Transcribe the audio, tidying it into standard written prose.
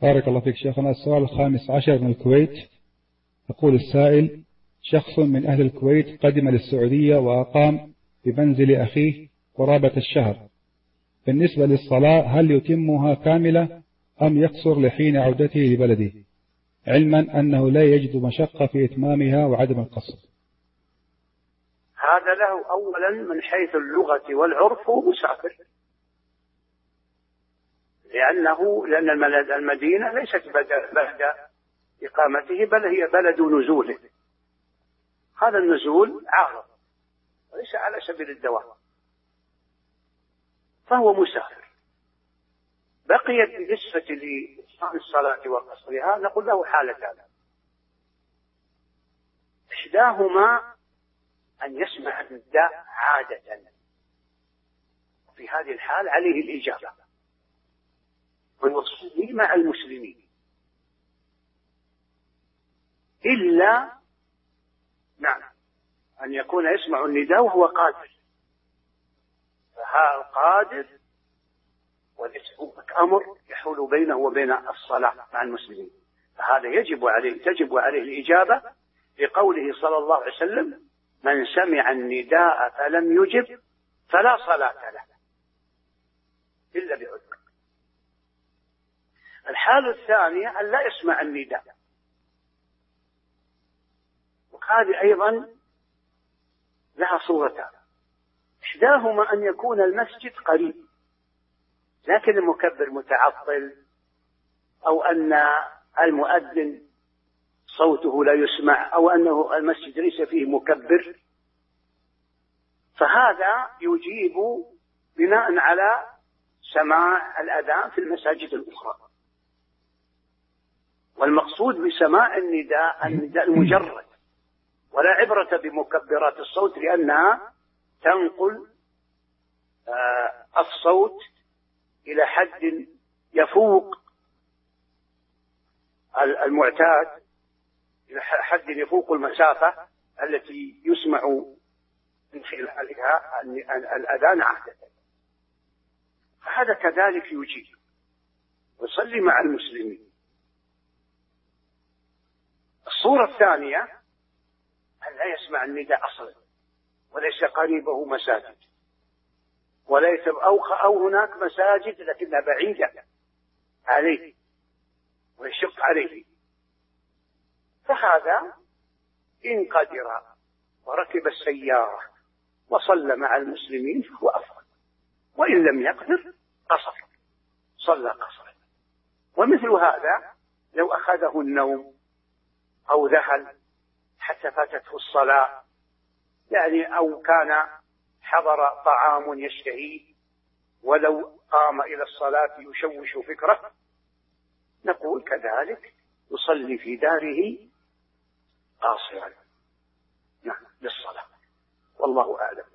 بارك الله فيك شيخنا. السؤال 15 من الكويت. يقول السائل: شخص من أهل الكويت قدم للسعودية وأقام بمنزل أخيه قرابة الشهر. بالنسبة للصلاة هل يتمها كاملة أم يقصر لحين عودته لبلده، علما أنه لا يجد مشقة في إتمامها وعدم القصر؟ هذا له أولا من حيث اللغة والعرف مسافر، لأن المدينة ليست بلد إقامته بل هي بلد نزوله. هذا النزول عارض وليس على سبيل الدوام، فهو مسافر. بقيت بالنسبة لإتمام الصلاة وقصرها نقول له حالتان: إحداهما أن يسمع النداء عادة، في هذه الحال عليه الإجابة ويصلي مع المسلمين، إلا أن يكون يسمع النداء وهو قادر، فهذا قادر وليس هناك أمر يحول بينه وبين الصلاة مع المسلمين، فهذا تجب عليه الإجابة، لقوله صلى الله عليه وسلم: من سمع النداء فلم يجب فلا صلاة له إلا بعذر. الحالة الثانية أن لا يسمع النداء، وهذه أيضا لها صورتان: إحداهما أن يكون المسجد قريب لكن المكبر متعطل، أو أن المؤذن صوته لا يسمع، أو أنه المسجد ليس فيه مكبر، فهذا يجيب بناء على سماع الأذان في المساجد الأخرى. والمقصود بسماع النداء المجرد، ولا عبرة بمكبرات الصوت، لأنها تنقل الصوت إلى حد يفوق المعتاد، إلى حد يفوق المسافة التي يسمع من خلالها الأذان عادة. فهذا كذلك يجيب ويصلي مع المسلمين. الصورة الثانية أن لا يسمع النداء أصلا، وليس قريبه مساجد، وليس أو هناك مساجد لكنها بعيدة عليه ويشق عليه، فهذا إن قدر وركب السيارة وصلى مع المسلمين فهو أفضل، وإن لم يقدر قصر، صلى قصرا. ومثل هذا لو أخذه النوم أو ذهل حتى فاتته الصلاة، يعني أو كان حضر طعام يشتهيه ولو قام إلى الصلاة يشوش فكره، نقول كذلك يصلي في داره قاصرا للصلاة، والله أعلم.